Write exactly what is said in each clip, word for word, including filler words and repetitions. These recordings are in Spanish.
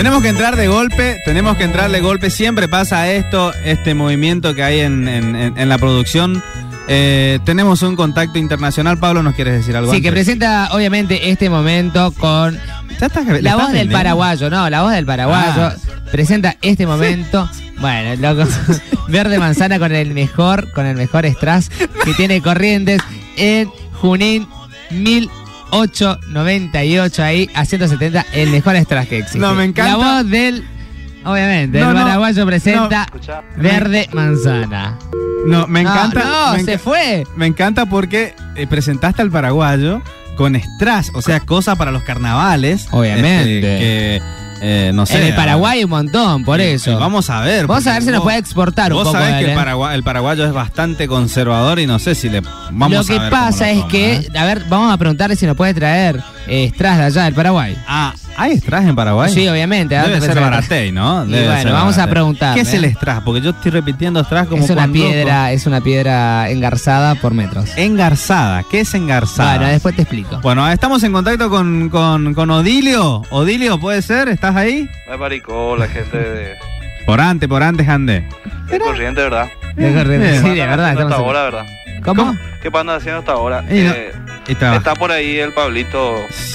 Tenemos que entrar de golpe, tenemos que entrar de golpe. Siempre pasa esto, este movimiento que hay en, en, en, en la producción. Eh, tenemos un contacto internacional. Pablo, ¿nos quieres decir algo? Sí, antes? que presenta obviamente este momento con estás, la voz del paraguayo, no, la voz del paraguayo. Ah. Presenta este momento. Bueno, loco, Verde Manzana con el mejor, con el mejor strass que tiene Corrientes en Junín mil ochocientos noventa y ocho, ahí a ciento setenta, el mejor strass que existe. No, me encanta. La voz del, obviamente, no, el no, paraguayo presenta no. Verde Manzana. No, me encanta. No, no me se enc- fue. Me encanta porque eh, presentaste al paraguayo con strass, o sea, cosa para los carnavales. Obviamente. Este, que, eh, no sé. En el Paraguay hay un montón, por eh, eso. eh, vamos a ver. Vamos a ver si nos puede exportar un vos poco. Vos sabés él, que ¿eh? el, paragua- el paraguayo es bastante conservador y no sé si le vamos Lo que a ver pasa cómo lo es que, toma, ¿eh? a ver, vamos a preguntarle si nos puede traer eh, strass de allá del Paraguay. Ah, ¿hay strass en Paraguay? Sí, obviamente. Debe Debe ser Baratey, ¿no? Y Debe bueno, ser vamos a Baratey. preguntar. ¿Qué es ¿eh? el strass? Porque yo estoy repitiendo strass como es una Juan piedra, Loco. es una piedra engarzada por metros. Engarzada. ¿Qué es engarzada? Bueno, después te explico. Bueno, estamos en contacto con, con, con Odilio. Odilio, ¿puede ser? ¿Estás ahí? Me maricó la gente de, Por antes, por antes, ande. de Corriente, ¿verdad? De Corrientes, Bien. sí, ¿Qué de andan verdad. haciendo estamos hasta en- ahora, verdad? ¿Cómo? ¿Qué andan haciendo hasta ahora? Y no- Eh, y trabaja. está por ahí el Pablito.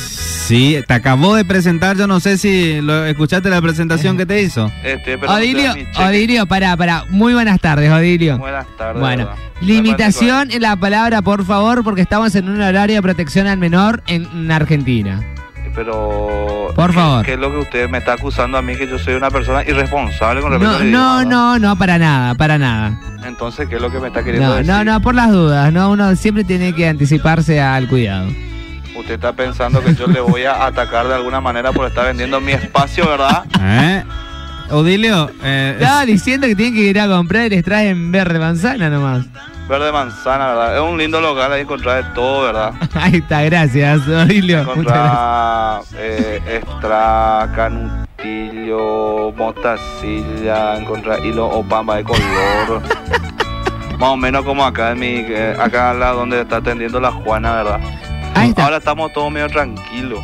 Sí, te acabó de presentar. Yo no sé si lo, escuchaste la presentación que te hizo. Estoy esperando Odilio, mi cheque. Odilio, pará, pará. Muy buenas tardes, Odilio. Buenas tardes. Bueno, ¿verdad? limitación en la palabra, por favor, porque estamos en un horario de protección al menor en, en Argentina. Pero... Por ¿qué- favor. ¿Qué es lo que usted me está acusando a mí? Que yo soy una persona irresponsable con respecto No, al idioma, no, ¿verdad? no, no, para nada, para nada. Entonces, ¿qué es lo que me está queriendo No, decir? no, no, por las dudas, no, uno siempre tiene que anticiparse al cuidado. Usted está pensando que yo le voy a atacar de alguna manera por estar vendiendo mi espacio, ¿verdad? ¿Eh? Odilio, eh, Estaba diciendo que tienen que ir a comprar el strass en Verde Manzana nomás. Verde Manzana, ¿verdad? Es un lindo local, ahí encontrar de todo, ¿verdad? Ahí está, gracias, Odilio. Muchas gracias. Encontrar eh, extra, canutillo, motacilla, encontrar hilo o pamba de color. Más o menos como acá en mi, eh, acá al lado donde está atendiendo la Juana, ¿verdad? Ahí está. Ahora estamos todos medio tranquilos.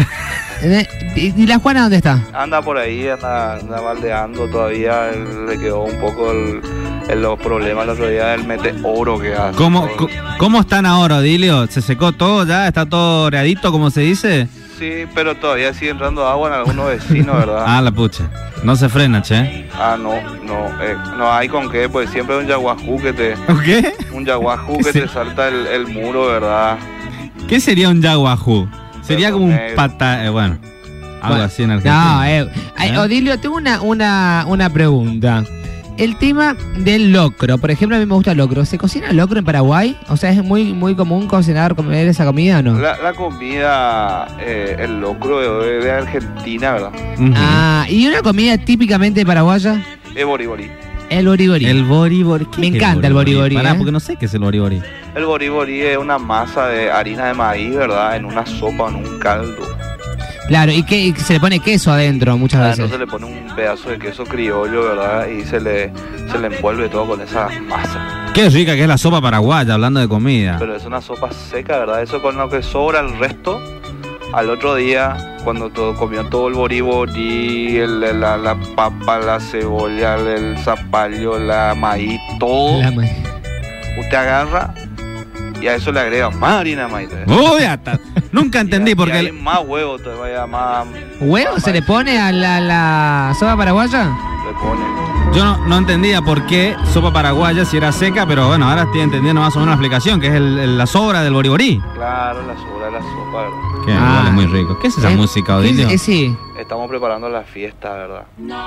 Eh, ¿Y y la Juana dónde está? Anda por ahí, anda, anda baldeando todavía, él le quedó un poco el, el- los problemas el otro día del meteoro que hace. ¿cómo, todo. co- ¿cómo están ahora, Odilio? ¿Se secó todo ya? ¿Está todo oreadito, como se dice? Sí, pero todavía sigue entrando agua en algunos vecinos, ¿verdad? Ah, la pucha. No se frena, che. Ah, no, no, eh, no hay con qué, pues siempre hay un yaguajú que te, ¿Qué? un yaguajú que Sí. te salta el, el muro, ¿verdad? ¿Qué sería un yaguajú? Sería como un Negro. pata... eh, bueno, algo Bueno, así en Argentina. No, eh, ay, ¿Eh? Odilio, tengo una, una, una pregunta. El tema del locro, por ejemplo, a mí me gusta el locro. ¿Se cocina el locro en Paraguay? O sea, ¿es muy muy común cocinar, comer esa comida o no? La, la comida, eh, el locro de, de Argentina, ¿verdad? Ujú. Ah, ¿y una comida típicamente paraguaya? Es boribori. El boribori. El boribori. ¿Qué Me es encanta el boribori, Pará, ¿eh? porque no sé qué es el boribori. El boribori es una masa de harina de maíz, ¿verdad? En una sopa, en un caldo. Claro, y que y que se le pone queso adentro muchas Ah, veces. entonces le pone un pedazo de queso criollo, ¿verdad? Y se le, se le envuelve todo con esa masa. Qué rica que es la sopa paraguaya, hablando de comida. Pero es una sopa seca, ¿verdad? Eso con lo que sobra el resto. Al otro día, cuando todo, comió todo el boribori, el, la, la papa, la cebolla, el, el zapallo, la maíz, todo, La ma- usted agarra y a eso le agrega más harina de maíz. Uy, hasta- Nunca entendí Y porque... hay el- más huevo todavía, más... ¿Huevo más se le maíz pone a la, la sopa paraguaya? le pone. Yo no, no entendía por qué sopa paraguaya si era seca, pero bueno, ahora estoy entendiendo más o menos la explicación, que es el, el- la sobra del boribori. Claro, la sobra de la sopa, ¿verdad? Que Ah. igual es muy rico. ¿Qué es esa Eh, música, ¿qué es- Odilio? eh, sí. Estamos preparando la fiesta, ¿verdad?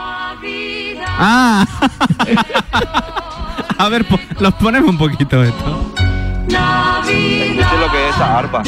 Ah. A ver, po- los ponemos un poquito esto. Escuche lo que es esa arpa.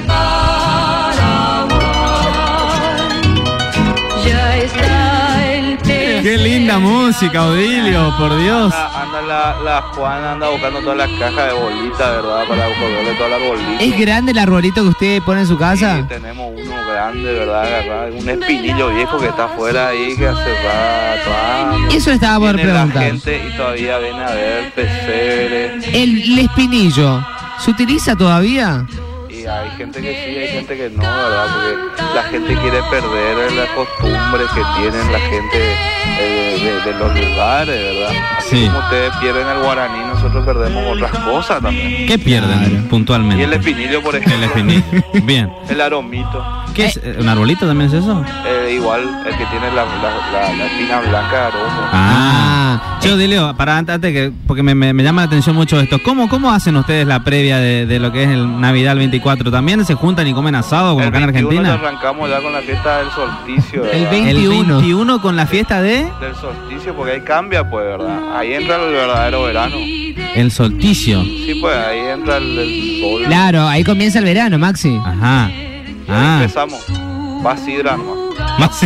Qué linda música, Odilio, por Dios. Anda, anda la, la Juana anda buscando todas las cajas de bolitas, ¿verdad? Para colgarle todas las bolitas. ¿Es grande el arbolito que usted pone en su casa? Sí, tenemos uno grande, ¿verdad? Agarrado, un espinillo viejo que está afuera ahí, que hace rato. ah, Eso estaba por viene la preguntar. gente y todavía viene a ver pesebre. El, el espinillo, ¿se utiliza todavía? Y hay hay gente que sí, hay gente que no, ¿verdad? Porque la gente quiere perder las costumbres que tienen la gente eh, de, de los lugares, ¿verdad? Así Sí. como ustedes pierden el guaraní, nosotros perdemos otras cosas también. ¿Qué pierden puntualmente? Y el espinillo, por ejemplo. El espinillo. Bien. El aromito. ¿Qué es? ¿Un arbolito también es eso? Eh, igual, el que tiene la, la, la, la espina blanca de aromo. Ah, Che, Odilio, para antes, antes que, porque me, me, me llama la atención mucho esto. ¿Cómo, cómo hacen ustedes la previa de, de lo que es el Navidad el veinticuatro? ¿También se juntan y comen asado como El acá en veintiuno ya Argentina? arrancamos ya con la fiesta del solsticio, El ¿verdad? veinte. El veintiuno. veintiuno con la fiesta de Del solsticio, porque ahí cambia, pues, ¿verdad? Ahí entra el verdadero verano. el solsticio. Sí, pues, ahí entra el, el sol. Claro, ahí comienza el verano, Maxi. Ajá. Y ahí Ah. empezamos. Va sidra nomás. Más-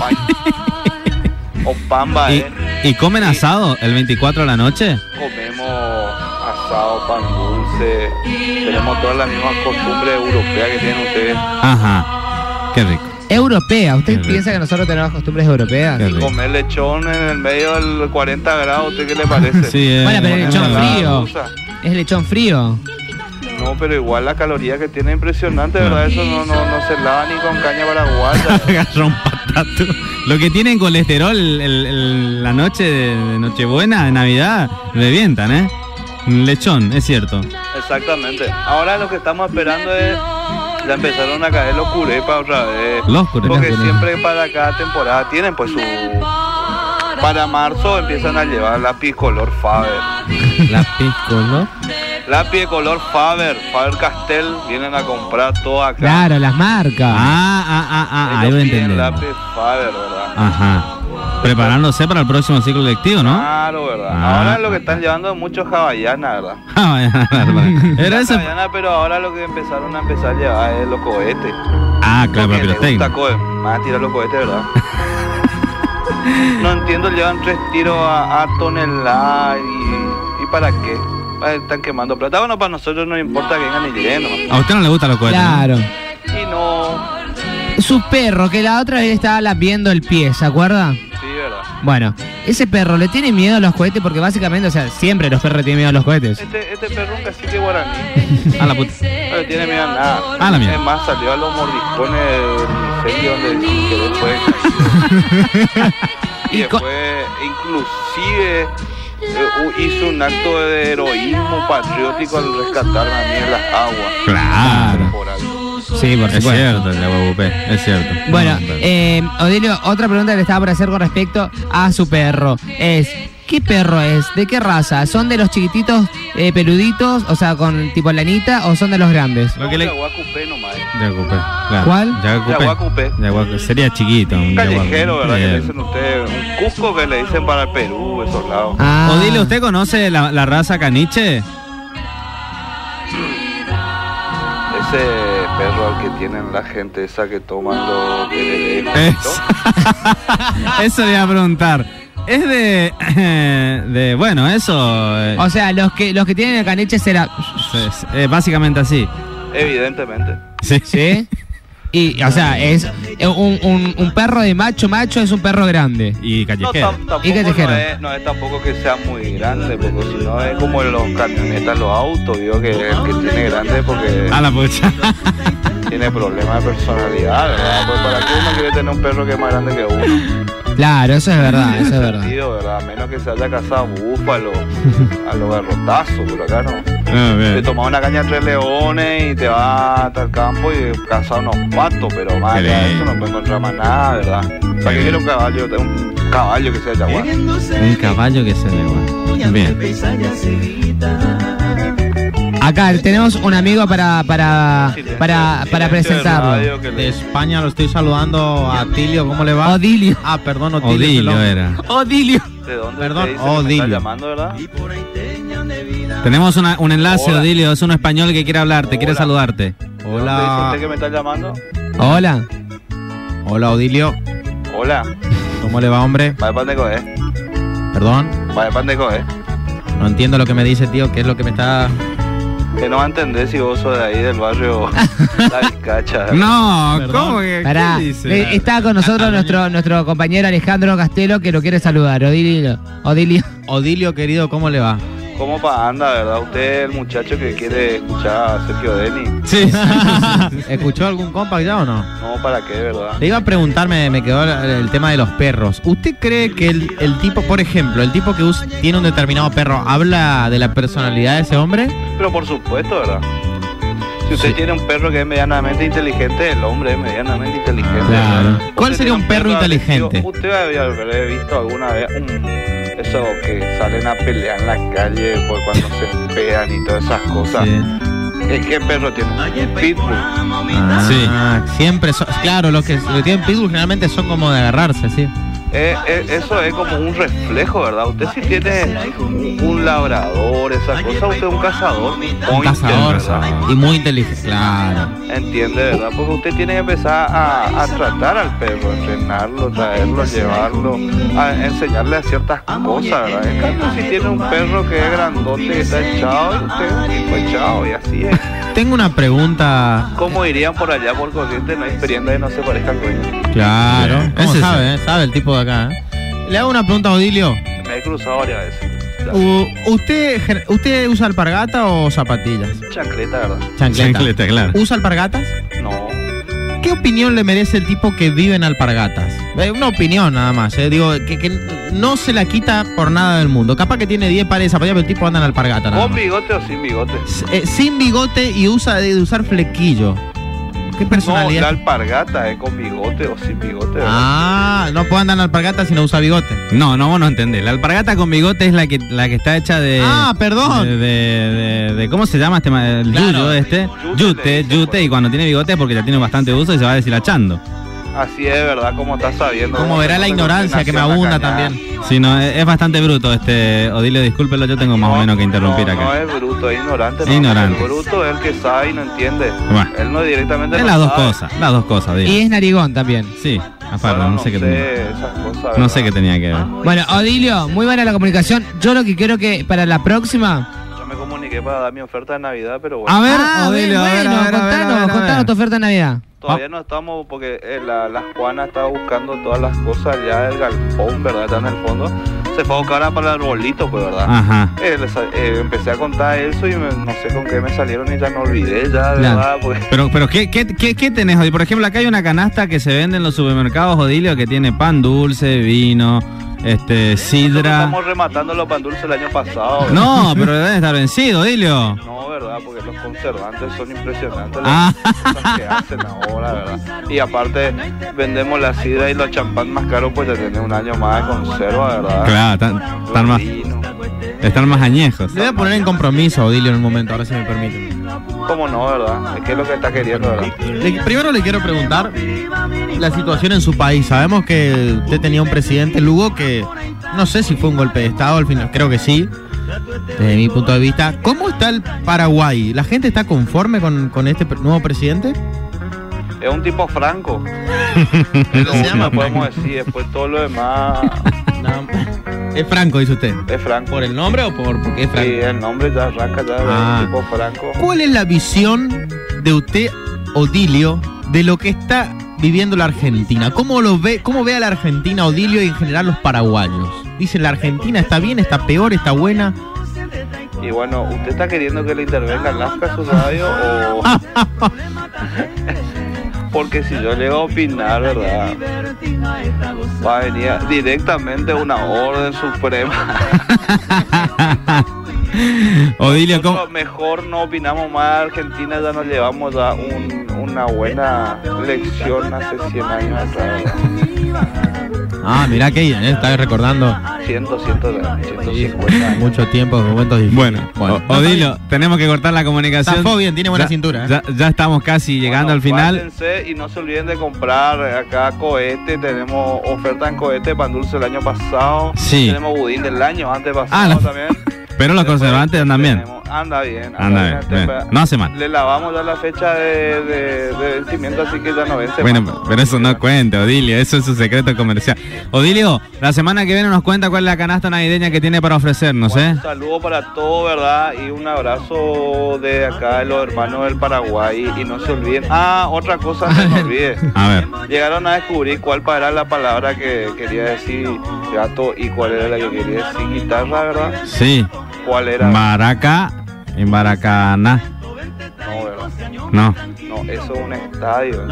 O pamba, ¿Y, ¿eh? ¿Y comen asado el veinticuatro de la noche? Comemos asado, pan dulce. Tenemos todas las mismas costumbres europeas que tienen ustedes. Ajá. Qué rico. Europea. ¿Usted Qué rico. piensa que nosotros tenemos costumbres europeas? Qué rico. Comer lechón en el medio del cuarenta grados, ¿usted qué le parece? Sí, eh, Bueno, pero el es lechón verdad. frío. Usa. Es lechón frío. No, pero igual la caloría que tiene es impresionante, ¿verdad? Eso no, no, no se lava ni con caña paraguaya. Agarrón patato. Lo que tienen colesterol el- el- la noche de, de Nochebuena, de Navidad, revientan, ¿eh? Lechón, es cierto. Exactamente. Ahora lo que estamos esperando es... Ya empezaron a caer los curepas otra vez. Los curepas. Porque Los curepas. siempre para cada temporada tienen pues su... Para marzo empiezan a llevar lápiz color Faber. La pisco, Lápiz de color Faber, Faber Castell, vienen a comprar todo acá. Claro, las marcas. Ah, ah, ah, ah, ahí Ellos voy a piden entender. lápiz Faber, ¿verdad? Ajá. Preparándose para el próximo ciclo lectivo, ¿no? Claro, ¿verdad? Ah. Ahora lo que están llevando es mucho hawaiana, ¿verdad? Ah, vaya, bárbaro. Era eso. Hawaiana, pero ahora lo que empezaron a empezar a llevar es los cohetes. Ah, claro, Porque para les gusta pirotecnia. cohe- más a tirar los cohetes, ¿verdad? No entiendo, llevan tres tiros a, a tonelada y, y ¿para qué? Ah, están quemando plata. Bueno, para nosotros no importa que vengan y lleguen, ¿no? A usted no le gustan los cohetes, ¿no? Claro. Y no... Su perro, que la otra vez estaba lambiendo el pie, ¿se acuerda? Sí, ¿verdad? Bueno, ese perro le tiene miedo a los cohetes porque básicamente, o sea, siempre los perros tienen miedo a los cohetes. Este, este perro es un cacique guaraní. A la puta. No le tiene miedo a nada. Ah, la mierda. Es más, salió a los mordiscones del incendio donde sin querer fue caído. Y Y co- después, inclusive, eh, hizo un acto de heroísmo patriótico al rescatarme a mí en las aguas. Claro. Por algo. Sí, por Es supuesto. cierto, el de Aguapupé, es cierto. Bueno, No, pero- eh, Odilio, otra pregunta que le estaba por hacer con respecto a su perro es, ¿qué perro es? ¿De qué raza? ¿Son de los chiquititos eh, peluditos, o sea, con tipo lanita, o son de los grandes? Lo que le... Yaguacupé nomás. De Aguapupé, claro. ¿Cuál? Yaguapupé. Yaguacupé. Yaguacupé. Sería chiquito. Un callejero, yaguacupé. ¿verdad? Que le Bien. dicen ustedes. Un cusco que le dicen para el Perú, esos lados. Ah, Odilio, ¿usted conoce la, la raza caniche? Ese perro al que tienen la gente esa que toman los tereré, Es- Eso le iba a preguntar. Es de... de bueno, eso... eh, O sea, los que los que tienen el caniche será... es- es básicamente así. Evidentemente. Sí. ¿Sí? Y, o sea, es un, un, un perro de macho, macho es un perro grande. Y No, callejero. tam- tampoco ¿Y callejero? no es, no es tampoco que sea muy grande, porque si no es como los camionetas, los autos, digo que el que tiene grande porque A la pucha. tiene problemas de personalidad, ¿verdad? Pues para qué uno quiere tener un perro que es más grande que uno. Claro, eso es verdad, eso es verdad. Sentido, ¿verdad? A menos que se haya cazado búfalo, a los garrotazos, pero acá no. Ah, Te bien. tomas una caña de tres leones y te vas hasta el campo y cazas unos patos, pero más allá de eso no puedes encontrar más nada, ¿verdad? ¿Para qué quiero un caballo? Un caballo que sea jaguar. Un caballo que se le va. Bien. Acá tenemos un amigo para para para, para presentarlo. De España lo estoy saludando a Tilio, ¿cómo le va? Odilio. Ah, perdón, Otilio. Odilio perdón. era. Odilio. ¿De dónde Perdón, te dice que me Odilio. estás llamando, verdad? Tenemos una- un enlace, Hola. Odilio. Es un español que quiere hablarte, quiere Hola. saludarte. ¿De dónde dice Hola, usted que me está llamando? Hola. hola Odilio, Hola, ¿cómo le va, hombre? vaya pan de coger, Perdón, vaya pan de coger. no entiendo lo que me dice, tío, ¿qué es lo que me está...? Que no va a entender si vos sos de ahí del barrio La Vizcacha. No, Perdón. ¿cómo que Pará, qué dice? eh, está con nosotros nuestro nuestro compañero Alejandro Castelo que lo quiere saludar. Odilio. Odilio. Odilio, querido, ¿cómo le va? ¿Cómo pa anda, verdad? Usted el muchacho que quiere escuchar a Sergio Deni. Sí. ¿Escuchó algún compact ya o no? No, ¿para qué, verdad? Le iba a preguntar, me, me quedó el, el tema de los perros. ¿Usted cree que el, el tipo, por ejemplo, el tipo que usa, tiene un determinado perro, habla de la personalidad de ese hombre? Pero por supuesto, ¿verdad? Si usted Sí. tiene un perro que es medianamente inteligente, el hombre es medianamente inteligente. Claro. ¿Cuál Usted sería tiene un perro inteligente? agresivo. Usted había haber visto alguna vez un, eso que salen a pelear en la calle por cuando se pegan y todas esas cosas. Sí. ¿Qué, qué perro tiene? Un pitbull. Ah, Sí. Siempre son, claro, los que, los que tienen pitbull generalmente son como de agarrarse, sí. Eh, eh, eso es como un reflejo, ¿verdad? Usted si tiene un, un labrador, esa cosa, usted es un cazador. Un pointer, cazador ¿verdad? y muy inteligente, claro. Entiende, ¿verdad? Porque usted tiene que empezar a, a tratar al perro, entrenarlo, traerlo, llevarlo, a enseñarle a ciertas cosas, ¿verdad? En cambio, si tiene un perro que es grandote, que está echado, y usted es un tipo echado, y así es. Tengo una pregunta. ¿Cómo irían por allá por corriente? No hay experiencia y no se parezca al dueño. Claro. Bien. ¿Cómo Ese sabe? eh? Sabe el tipo de acá. ¿eh? Le hago una pregunta a Odilio. Me he cruzado varias veces. U- ¿Usted, gen- ¿Usted usa alpargata o zapatillas? Chancleta, ¿verdad? Chancleta. Chancleta, claro. ¿Usa alpargatas? No. ¿Qué opinión le merece el tipo que vive en alpargatas? Eh, Una opinión nada más, eh. Digo, que, que no se la quita por nada del mundo. Capaz que tiene diez pares de zapatillas, pero el tipo anda en alpargata nada ¿Con más. bigote o sin bigote? S- eh, sin bigote y usa de, de usar flequillo. ¿Qué No, personalidad? la alpargata es con bigote o sin bigote, ¿verdad? Ah, no puede andar en alpargata si no usa bigote. No, no, vos no entendés. La alpargata con bigote es la que la que está hecha de. Ah, perdón. De, de- de- de- ¿cómo se llama este? ma- El Claro. yuyo este. Yute le Yute, dicen, yute, pues. y cuando tiene bigote es porque ya tiene bastante uso y se va deshilachando. Así es, ¿verdad? Como estás sabiendo. Como verá la ignorancia que me abunda también. Sí, no, es, es bastante bruto este. Odilio, discúlpelo, yo tengo más o menos que interrumpir no, acá. No es bruto, es ignorante. No. Ignorante. El bruto es el que sabe y no entiende. Bueno. Él no directamente Es no las dos sabe. cosas, las dos cosas, Odilio. Y es narigón también. Sí, aparte, Bueno, no sé qué tenía. esas cosas, No ¿verdad? sé qué tenía que ver. Bueno, Odilio, muy buena la comunicación. Yo lo que quiero que para la próxima. Yo me comuniqué para dar mi oferta de Navidad, pero bueno. A ver, Ah, Odilio, a ver, bueno, a ver, a ver, contanos, a ver, a ver. contanos tu oferta de Navidad. Todavía no estamos porque eh, la, la Juana estaba buscando todas las cosas ya del galpón, ¿verdad? Está en el fondo. Se fue a buscar ahora para el arbolito, pues, ¿verdad? Ajá. Eh, les- eh, empecé a contar eso y me- no sé con qué me salieron y ya me olvidé ya, de Claro. verdad. Porque Pero, pero ¿qué, qué, qué, qué tenés, Odilio? Por ejemplo, acá hay una canasta que se vende en los supermercados, Odilio, que tiene pan dulce, vino, este, nosotros sidra. estamos rematando los pan dulces el año pasado. ¿verdad? No, pero deben estar vencido, Odilio. No, ¿verdad? Porque los conservantes son impresionantes Ah. las cosas que hacen ahora, ¿verdad? Y aparte, vendemos la sidra y los champán más caros, pues ya tienen un año más de conserva, ¿verdad? Claro, están, Los están más, vinos. están más añejos. Le voy a poner en compromiso a Odilio en un momento, ahora si me permiten. ¿Cómo no, verdad? Es que es lo que está queriendo, ¿verdad? Le- primero le quiero preguntar la situación en su país. Sabemos que usted tenía un presidente, Lugo, que no sé si fue un golpe de Estado, al final creo que sí, desde mi punto de vista. ¿Cómo está el Paraguay? ¿La gente está conforme con, con este pre- nuevo presidente? Es un tipo franco. Pero se llama No podemos decir, después todo lo demás No, es Franco, dice usted. es franco. ¿Por el nombre o por porque es Sí, Franco? el nombre ya arranca ya, Ah. es un tipo franco. ¿Cuál es la visión de usted, Odilio, de lo que está viviendo la Argentina? ¿Cómo lo ve, cómo ve a la Argentina, Odilio, y en general los paraguayos? Dicen, ¿la Argentina está bien, está peor, está buena? Y bueno, ¿usted está queriendo que le intervenga en Lasca su radio o...? Porque si yo llego a opinar, ¿verdad? Va a venir directamente una orden suprema. Odilio, ¿cómo? Nosotros mejor no opinamos más. Argentina ya nos llevamos ya un- una buena lección hace cien años atrás, ¿verdad? Ah, mirá que bien, ¿eh? Está recordando cien, doscientos, ciento cincuenta años. mucho tiempo, momentos difíciles. Bueno, O- Odilio, tenemos que cortar la comunicación. Zafó bien, tiene buena Ya- cintura, ¿eh? Ya, ya estamos casi llegando Bueno, al final. guárdense y no se olviden de comprar acá cohete. Tenemos oferta en cohete, pan dulce el año pasado. Sí. Tenemos budín del año antes pasado Ah, la- también. Pero los Después conservantes andan bien. tenemos- Anda bien. Anda bien, Este, bien. pa- No hace mal. Le lavamos ya la fecha de, de, de vencimiento, así que ya no vence Bueno, más. pero eso no cuenta, Odilio, eso es su secreto comercial. Odilio, la semana que viene nos cuenta cuál es la canasta navideña que tiene para ofrecernos, Bueno, ¿eh? un saludo para todos, ¿verdad? Y un abrazo de acá de los hermanos del Paraguay. Y no se olviden. Ah, otra cosa, no se me olvide. A ver. Llegaron a descubrir cuál era la palabra que quería decir gato y cuál era la que quería decir guitarra, ¿verdad? Sí. ¿Cuál era? Baraca, en Baracaná. No, ¿verdad? No. No, eso es un estadio.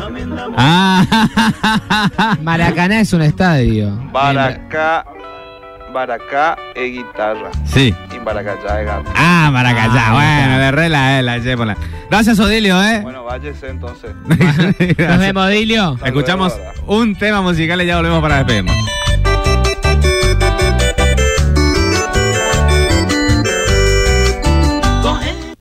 Ah, Maracaná es un estadio. Baracá, Baracá es guitarra. sí. Y Baracayá es gato. Ah, Maracayá. Ah, Bueno, le re la, la yépola. Gracias, Odilio, ¿eh? Bueno, váyase entonces. Nos vemos, Dilio. Escuchamos Hasta luego, un tema musical y ya volvemos para despedirnos.